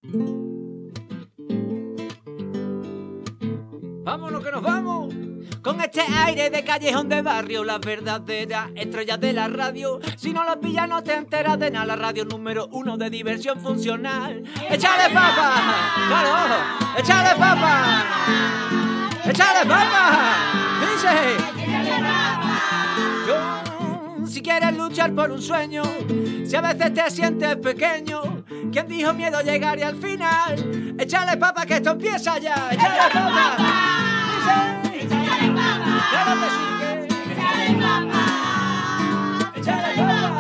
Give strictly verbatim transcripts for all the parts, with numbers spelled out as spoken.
Vámonos que nos vamos. Con este aire de callejón de barrio, las verdaderas estrellas de la radio. Si no lo pillas no te enteras de nada. La radio número uno de diversión funcional. ¡Échale papa! ¡Claro! ¡Échale papa! ¡Échale papa! Dice. Yo, si quieres luchar por un sueño, si a veces te sientes pequeño, ¿quién dijo miedo llegaría al final? ¡Échale papa que esto empieza ya! ¡Échale papa! Dice. ¡Échale papa! ¡Claro que sí que! ¡Échale papa! ¡Échale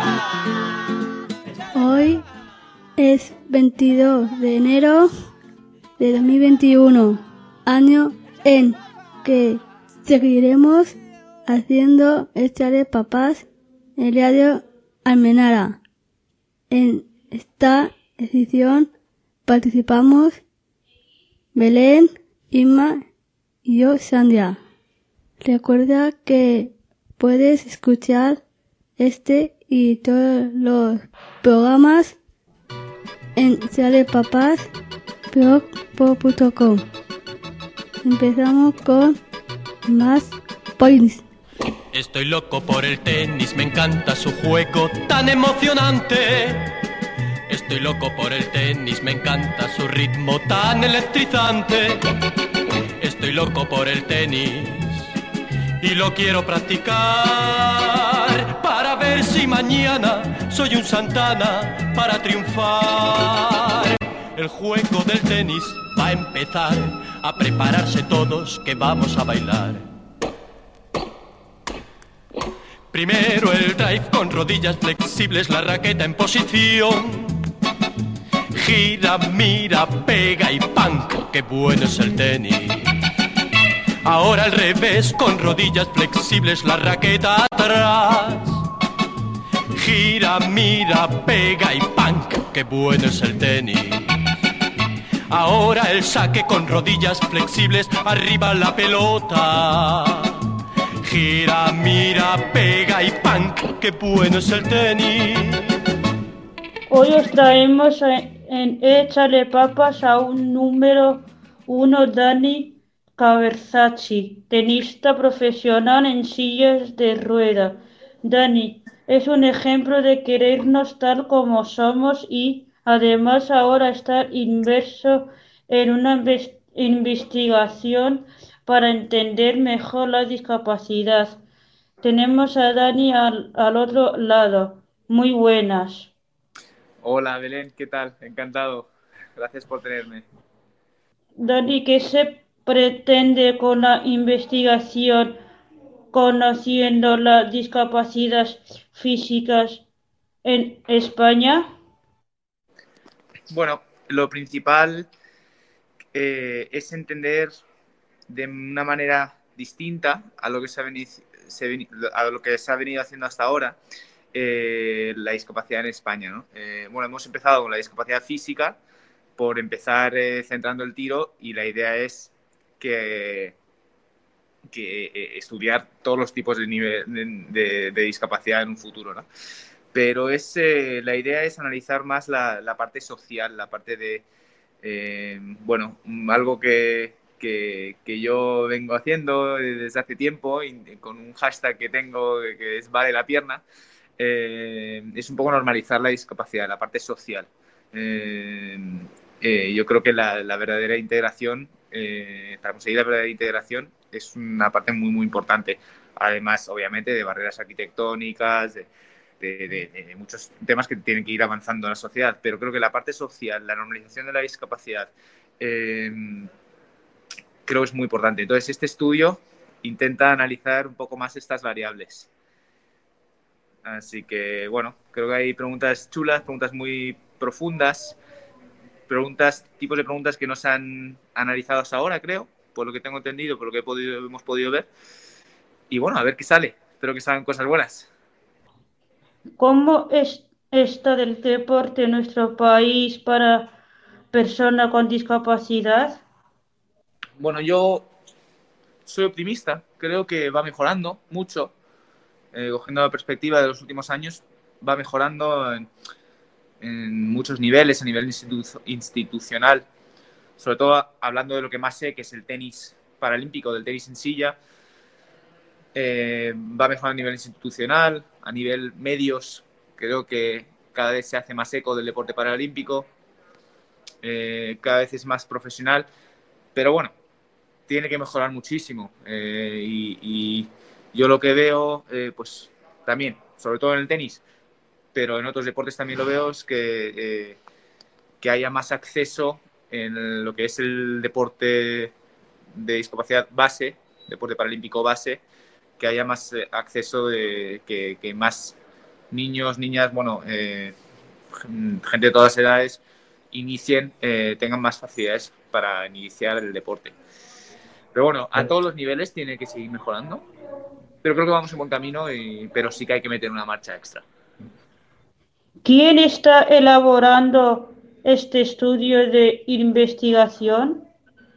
papa! Hoy es veintidós de enero de dos mil veintiuno, año en que seguiremos haciendo Échale Papas en Radio Almenara. En esta edición participamos Belén, Inma y yo, Sandra. Recuerda que puedes escuchar este y todos los programas en échalepapas blog punto com. Empezamos con más points. Estoy loco por el tenis, me encanta su juego tan emocionante. Estoy loco por el tenis, me encanta su ritmo tan electrizante. Estoy loco por el tenis y lo quiero practicar para ver si mañana soy un Santana para triunfar. El juego del tenis va a empezar, a prepararse todos que vamos a bailar. Primero el drive con rodillas flexibles, la raqueta en posición. Gira, mira, pega y ¡pam! ¡Qué bueno es el tenis! Ahora al revés, con rodillas flexibles, la raqueta atrás. Gira, mira, pega y ¡pam! ¡Qué bueno es el tenis! Ahora el saque con rodillas flexibles, arriba la pelota. Gira, mira, pega y ¡pam! ¡Qué bueno es el tenis! Hoy os traemos en Échale Papas a un número uno, Dani Caberzacci, tenista profesional en sillas de rueda. Dani es un ejemplo de querernos tal como somos y además ahora está inmerso en una investigación para entender mejor la discapacidad. Tenemos a Dani al, al otro lado. Muy buenas. Hola Belén, ¿qué tal? Encantado. Gracias por tenerme. Dani, ¿qué se pretende con la investigación conociendo las discapacidades físicas en España? Bueno, lo principal eh, es entender de una manera distinta a lo que se ha venido, se, a lo que se ha venido haciendo hasta ahora eh, la discapacidad en España, ¿no? Eh, bueno, hemos empezado con la discapacidad física por empezar eh, centrando el tiro y la idea es que, que eh, estudiar todos los tipos de, nivel, de, de, de discapacidad en un futuro, ¿no? Pero es, eh, la idea es analizar más la, la parte social, la parte de, eh, bueno, algo que, que, que yo vengo haciendo desde hace tiempo y con un hashtag que tengo que es Vale la Pierna, eh, es un poco normalizar la discapacidad, la parte social. Eh, eh, yo creo que la, la verdadera integración, eh, para conseguir la verdadera integración, es una parte muy, muy importante. Además, obviamente, de barreras arquitectónicas, de, de, de, de muchos temas que tienen que ir avanzando en la sociedad. Pero creo que la parte social, la normalización de la discapacidad, eh, creo que es muy importante. Entonces, este estudio intenta analizar un poco más estas variables. Así que, bueno, creo que hay preguntas chulas, preguntas muy profundas, preguntas, tipos de preguntas que no se han analizado hasta ahora, creo, por lo que tengo entendido, por lo que he podido, hemos podido ver. Y bueno, a ver qué sale. Espero que salgan cosas buenas. ¿Cómo es esta del deporte en nuestro país para personas con discapacidad? Bueno, yo soy optimista. Creo que va mejorando mucho. Eh, cogiendo la perspectiva de los últimos años, va mejorando en, en muchos niveles, a nivel institu- institucional, sobre todo hablando de lo que más sé, que es el tenis paralímpico, del tenis en silla. Eh, va mejor a nivel institucional, a nivel medios, creo que cada vez se hace más eco del deporte paralímpico, eh, cada vez es más profesional, pero bueno, tiene que mejorar muchísimo. Eh, y, y yo lo que veo, eh, pues también, sobre todo en el tenis, pero en otros deportes también lo veo, es que, eh, que haya más acceso en lo que es el deporte de discapacidad base, deporte paralímpico base, que haya más eh, acceso, de que, que más niños, niñas, bueno, eh, gente de todas las edades inicien, eh, tengan más facilidades para iniciar el deporte. Pero bueno, a todos los niveles tiene que seguir mejorando. Pero creo que vamos en buen camino, y, pero sí que hay que meter una marcha extra. ¿Quién está elaborando este estudio de investigación?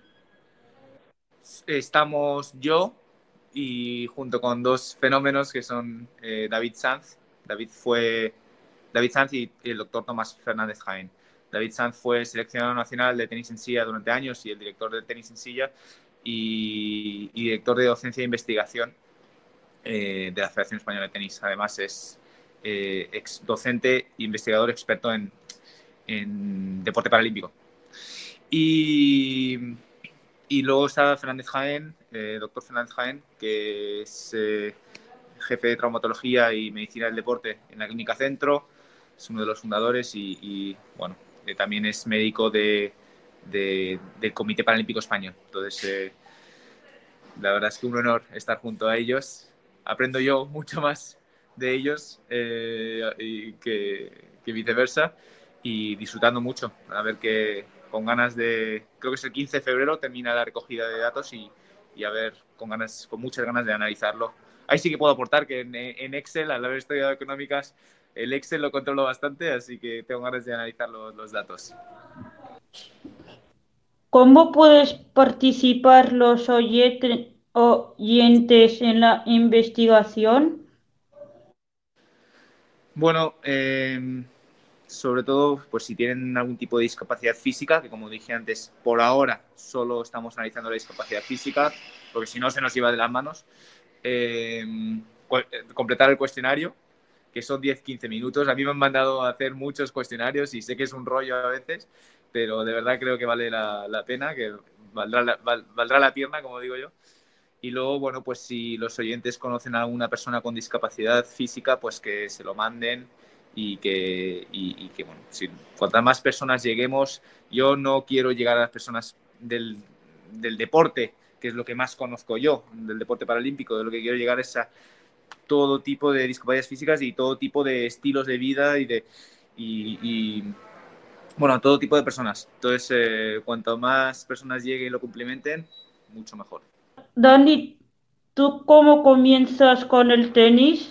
Estamos yo y junto con dos fenómenos que son eh, David Sanz. David fue David Sanz y el doctor Tomás Fernández Jaén. David Sanz fue seleccionador nacional de tenis en silla durante años y el director de tenis en silla y, y director de docencia e investigación eh, de la Federación Española de Tenis. Además es eh, ex docente e investigador experto en, en deporte paralímpico. Y, y luego está Fernández Jaén, eh, doctor Fernández Jaén, que es eh, jefe de traumatología y medicina del deporte en la Clínica Centro. Es uno de los fundadores y, y bueno, eh, también es médico de, de, del Comité Paralímpico Español. Entonces, eh, la verdad es que un honor estar junto a ellos. Aprendo yo mucho más de ellos eh, y que, que viceversa, y disfrutando mucho. A ver, que con ganas de, creo que es el quince de febrero, termina la recogida de datos y, y a ver, con ganas, con muchas ganas de analizarlo. Ahí sí que puedo aportar que en, en Excel, al haber estudiado económicas, el Excel lo controlo bastante, así que tengo ganas de analizar los, los datos. ¿Cómo puedes participar los oyente- oyentes en la investigación? Bueno, eh, sobre todo, pues si tienen algún tipo de discapacidad física, que como dije antes, por ahora solo estamos analizando la discapacidad física, porque si no se nos lleva de las manos. Eh, completar el cuestionario, que son diez a quince minutos. A mí me han mandado a hacer muchos cuestionarios y sé que es un rollo a veces, pero de verdad creo que vale la, la pena, que valdrá la, val, valdrá la pierna, como digo yo. Y luego, bueno, pues si los oyentes conocen a alguna persona con discapacidad física, pues que se lo manden y que, y, y que bueno, si cuantas más personas lleguemos, yo no quiero llegar a las personas del, del deporte, que es lo que más conozco yo, del deporte paralímpico. De lo que quiero llegar es a todo tipo de discapacidades físicas y todo tipo de estilos de vida y de y, y bueno, a todo tipo de personas. Entonces, eh, cuanto más personas lleguen y lo complementen, mucho mejor. Dani, ¿tú cómo comienzas con el tenis?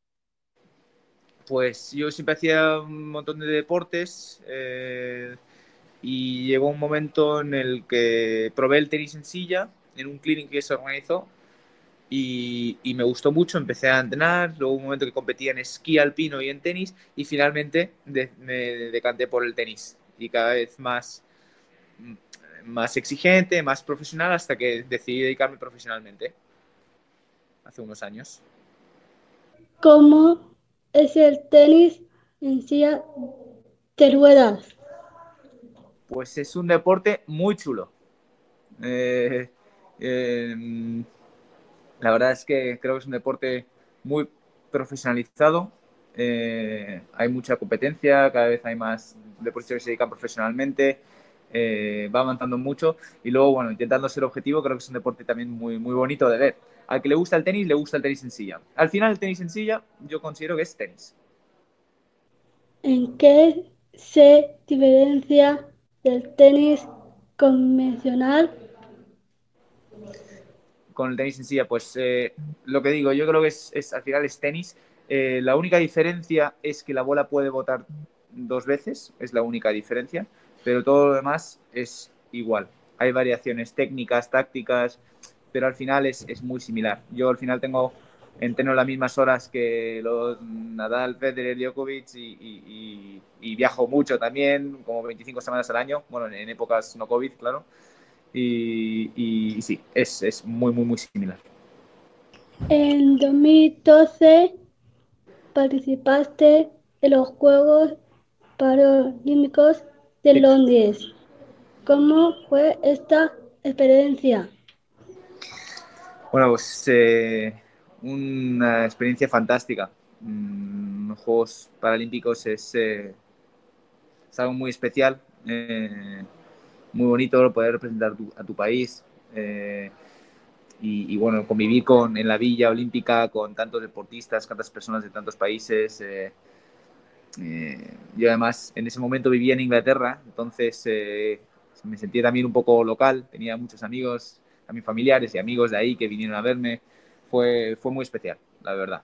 Pues yo siempre hacía un montón de deportes eh, y llegó un momento en el que probé el tenis en silla en un clinic que se organizó. Y, y me gustó mucho, empecé a entrenar, luego un momento que competía en esquí alpino y en tenis, y finalmente de, me decanté por el tenis, y cada vez más, más exigente, más profesional, hasta que decidí dedicarme profesionalmente, hace unos años. ¿Cómo es el tenis en silla de ruedas? Pues es un deporte muy chulo. Eh, eh, la verdad es que creo que es un deporte muy profesionalizado. Eh, hay mucha competencia, cada vez hay más deportistas que se dedican profesionalmente, eh, va avanzando mucho y luego, bueno, intentando ser objetivo, creo que es un deporte también muy, muy bonito de ver. Al que le gusta el tenis, le gusta el tenis en silla. Al final, el tenis en silla yo considero que es tenis. ¿En qué se diferencia del tenis convencional? Con el tenis en silla, pues eh, lo que digo, yo creo que es, es al final es tenis. Eh, la única diferencia es que la bola puede botar dos veces, es la única diferencia, pero todo lo demás es igual. Hay variaciones técnicas, tácticas, pero al final es, es muy similar. Yo al final tengo entreno las mismas horas que los Nadal, Federer, Djokovic y, y, y, y viajo mucho también, como veinticinco semanas al año, bueno, en épocas no COVID, claro. Y, y, y sí, es, es muy, muy, muy similar. En dos mil doce participaste en los Juegos Paralímpicos de Sí. Londres. ¿Cómo fue esta experiencia? Bueno, pues eh, una experiencia fantástica. Mm, los Juegos Paralímpicos es, eh, es algo muy especial, eh, muy bonito poder representar tu, a tu país. Eh, y, y, bueno, convivir con, en la Villa Olímpica con tantos deportistas, tantas personas de tantos países. Eh, eh, yo además en ese momento vivía en Inglaterra, entonces eh, me sentía también un poco local, tenía muchos amigos, también familiares y amigos de ahí que vinieron a verme. Fue, fue muy especial, la verdad.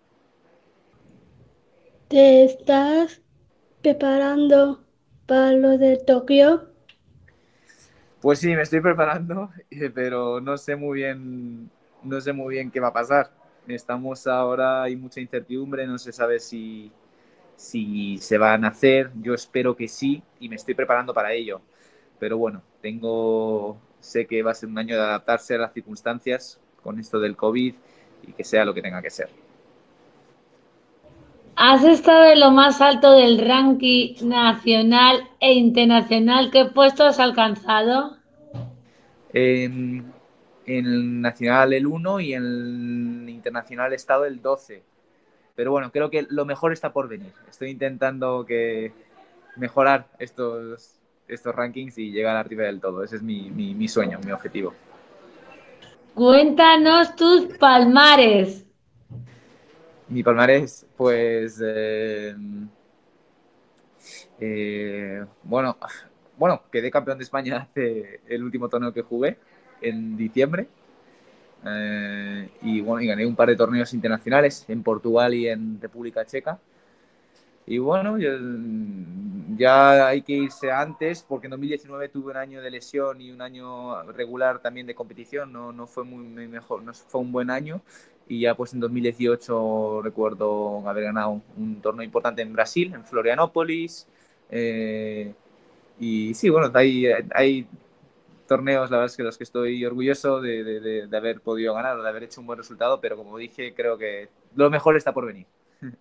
¿Te estás preparando para lo de Tokio? Pues sí, me estoy preparando, pero no sé muy bien, no sé muy bien qué va a pasar. Estamos ahora, hay mucha incertidumbre, no se sabe si, si se van a hacer. Yo espero que sí y me estoy preparando para ello. Pero bueno, tengo, sé que va a ser un año de adaptarse a las circunstancias con esto del COVID y que sea lo que tenga que ser. Has estado en lo más alto del ranking nacional e internacional. ¿Qué puesto has alcanzado? En, en el nacional el uno y en el internacional he estado el doce. Pero bueno, creo que lo mejor está por venir. Estoy intentando que mejorar estos, estos rankings y llegar arriba del todo. Ese es mi, mi, mi sueño, mi objetivo. Cuéntanos tus palmares. Mi palmarés, pues eh, eh, bueno, bueno, quedé campeón de España hace el último torneo que jugué en diciembre. Eh, y bueno, y gané un par de torneos internacionales en Portugal y en República Checa. Y bueno, yo, ya hay que irse antes porque en dos mil diecinueve tuve un año de lesión y un año regular también de competición, no, no fue muy mejor, no fue un buen año. Y ya pues en dos mil dieciocho recuerdo haber ganado un torneo importante en Brasil, en Florianópolis. Eh, y sí, bueno, hay, hay torneos, la verdad es que los que estoy orgulloso de, de, de, de haber podido ganar, de haber hecho un buen resultado, pero como dije, creo que lo mejor está por venir.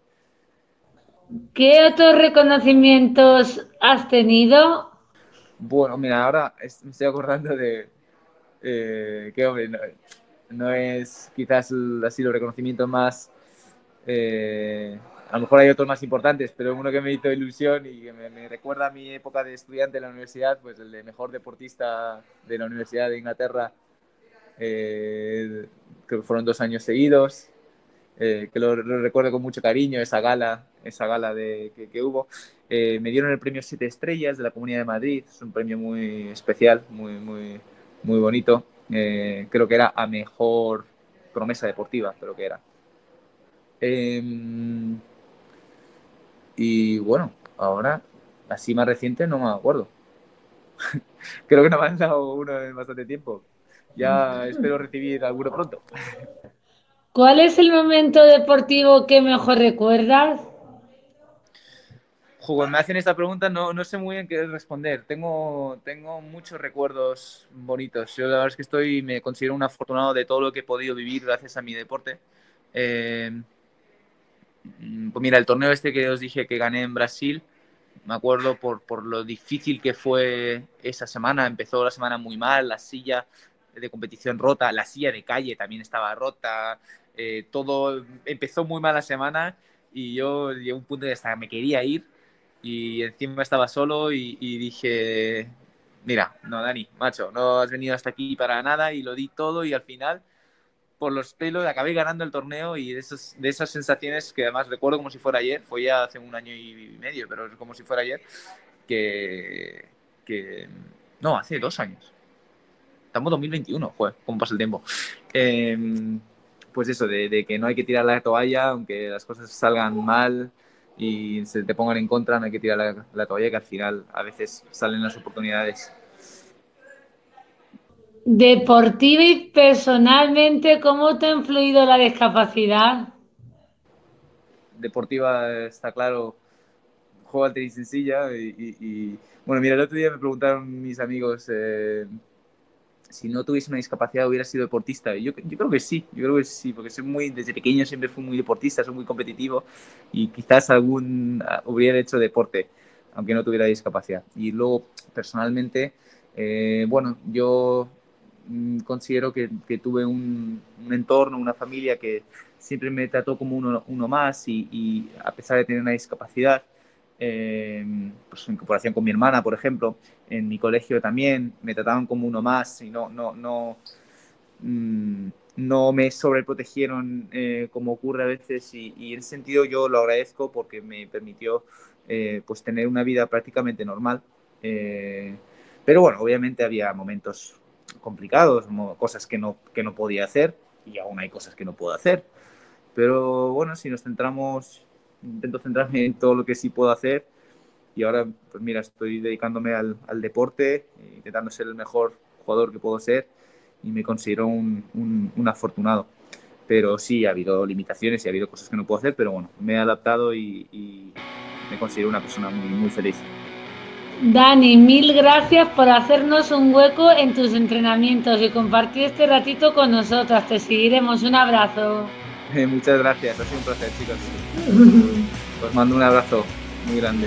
¿Qué otros reconocimientos has tenido? Bueno, mira, ahora me estoy acordando de eh, que, hombre, no, no es quizás el, así los reconocimientos más... Eh, a lo mejor hay otros más importantes, pero uno que me hizo ilusión y que me, me recuerda a mi época de estudiante en la universidad, pues el de mejor deportista de la Universidad de Inglaterra, eh, creo que fueron dos años seguidos. Eh, que lo, lo recuerdo con mucho cariño, esa gala, esa gala de, que, que hubo. Eh, me dieron el premio Siete Estrellas de la Comunidad de Madrid, es un premio muy especial, muy, muy, muy bonito. Eh, creo que era a mejor promesa deportiva, creo que era. Eh, y bueno, ahora, así más reciente, no me acuerdo. Creo que no me han dado uno en bastante tiempo. Ya espero recibir alguno pronto. ¿Cuál es el momento deportivo que mejor recuerdas? Cuando me hacen esta pregunta no, no sé muy bien qué responder. Tengo, tengo muchos recuerdos bonitos. Yo la verdad es que estoy, me considero un afortunado de todo lo que he podido vivir gracias a mi deporte. Eh, pues mira, el torneo este que os dije que gané en Brasil, me acuerdo por, por lo difícil que fue esa semana. Empezó la semana muy mal, la silla de competición rota, la silla de calle también estaba rota. Eh, todo empezó muy mal la semana y yo llegué a un punto de hasta me quería ir. Y encima estaba solo y, y dije, mira, no, Dani, macho, no has venido hasta aquí para nada y lo di todo y al final, por los pelos, acabé ganando el torneo y de, esos, de esas sensaciones que además recuerdo como si fuera ayer, fue ya hace un año y medio, pero es como si fuera ayer, que, que no, hace dos años. Estamos en dos mil veintiuno, joder, cómo pasa el tiempo. Eh, pues eso, de, de que no hay que tirar la toalla, aunque las cosas salgan mal y se te pongan en contra, no hay que tirar la, la toalla, que al final a veces salen las oportunidades. Deportiva y personalmente, ¿cómo te ha influido la discapacidad? deportiva está claro, juego al tenis en silla y, y, y bueno, mira, el otro día me preguntaron mis amigos eh, si no tuviese una discapacidad hubiera sido deportista. Y yo, yo creo que sí, yo creo que sí, porque soy muy, desde pequeño siempre fui muy deportista, soy muy competitivo y quizás algún hubiera hecho deporte, aunque no tuviera discapacidad. Y luego, personalmente, eh, bueno, yo mm, considero que, que tuve un, un entorno, una familia que siempre me trató como uno, uno más y, y a pesar de tener una discapacidad, Eh, pues en comparación con mi hermana, por ejemplo, en mi colegio también me trataban como uno más y no, no, no, mmm, no me sobreprotegieron eh, como ocurre a veces y, y en ese sentido yo lo agradezco porque me permitió eh, pues tener una vida prácticamente normal. Eh, pero bueno, obviamente había momentos complicados, cosas que no, que no podía hacer y aún hay cosas que no puedo hacer. Pero bueno, si nos centramos... Intento centrarme en todo lo que sí puedo hacer y ahora, pues mira, estoy dedicándome al, al deporte, intentando ser el mejor jugador que puedo ser y me considero un, un, un afortunado. Pero sí, ha habido limitaciones y ha habido cosas que no puedo hacer, pero bueno, me he adaptado y, y me considero una persona muy, muy feliz. Dani, mil gracias por hacernos un hueco en tus entrenamientos y compartir este ratito con nosotras. Te seguiremos. Un abrazo. Muchas gracias, ha sido un placer, chicos. Os mando un abrazo muy grande.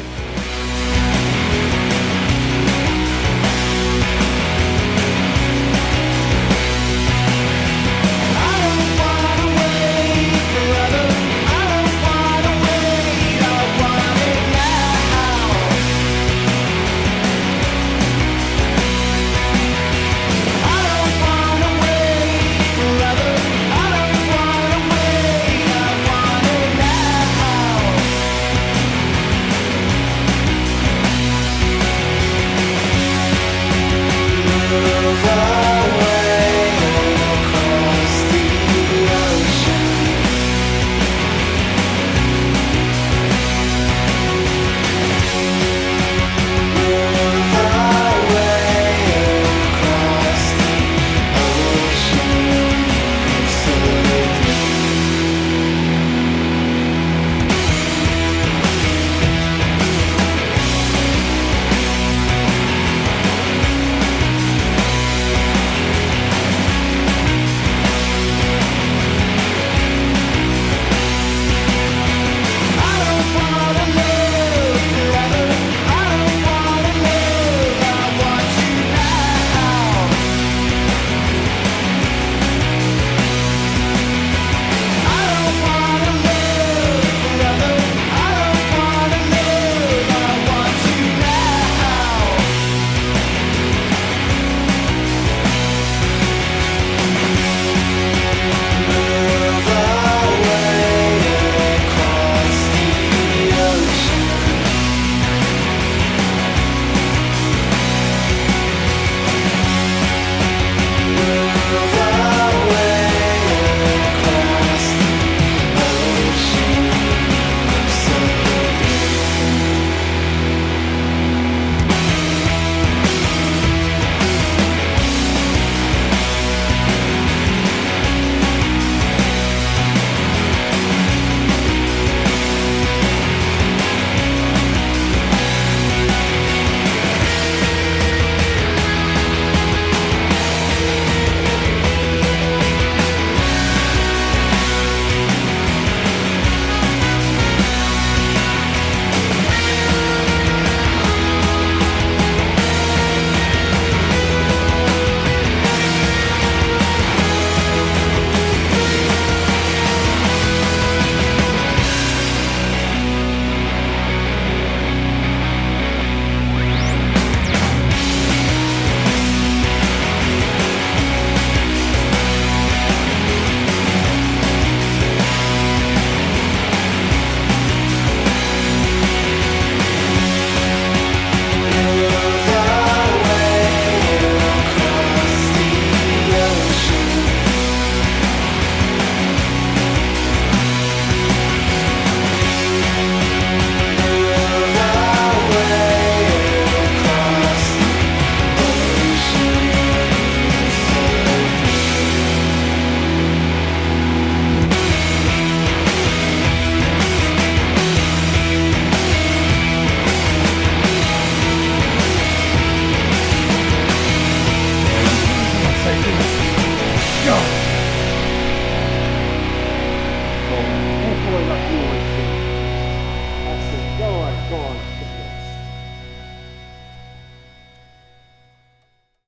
Go!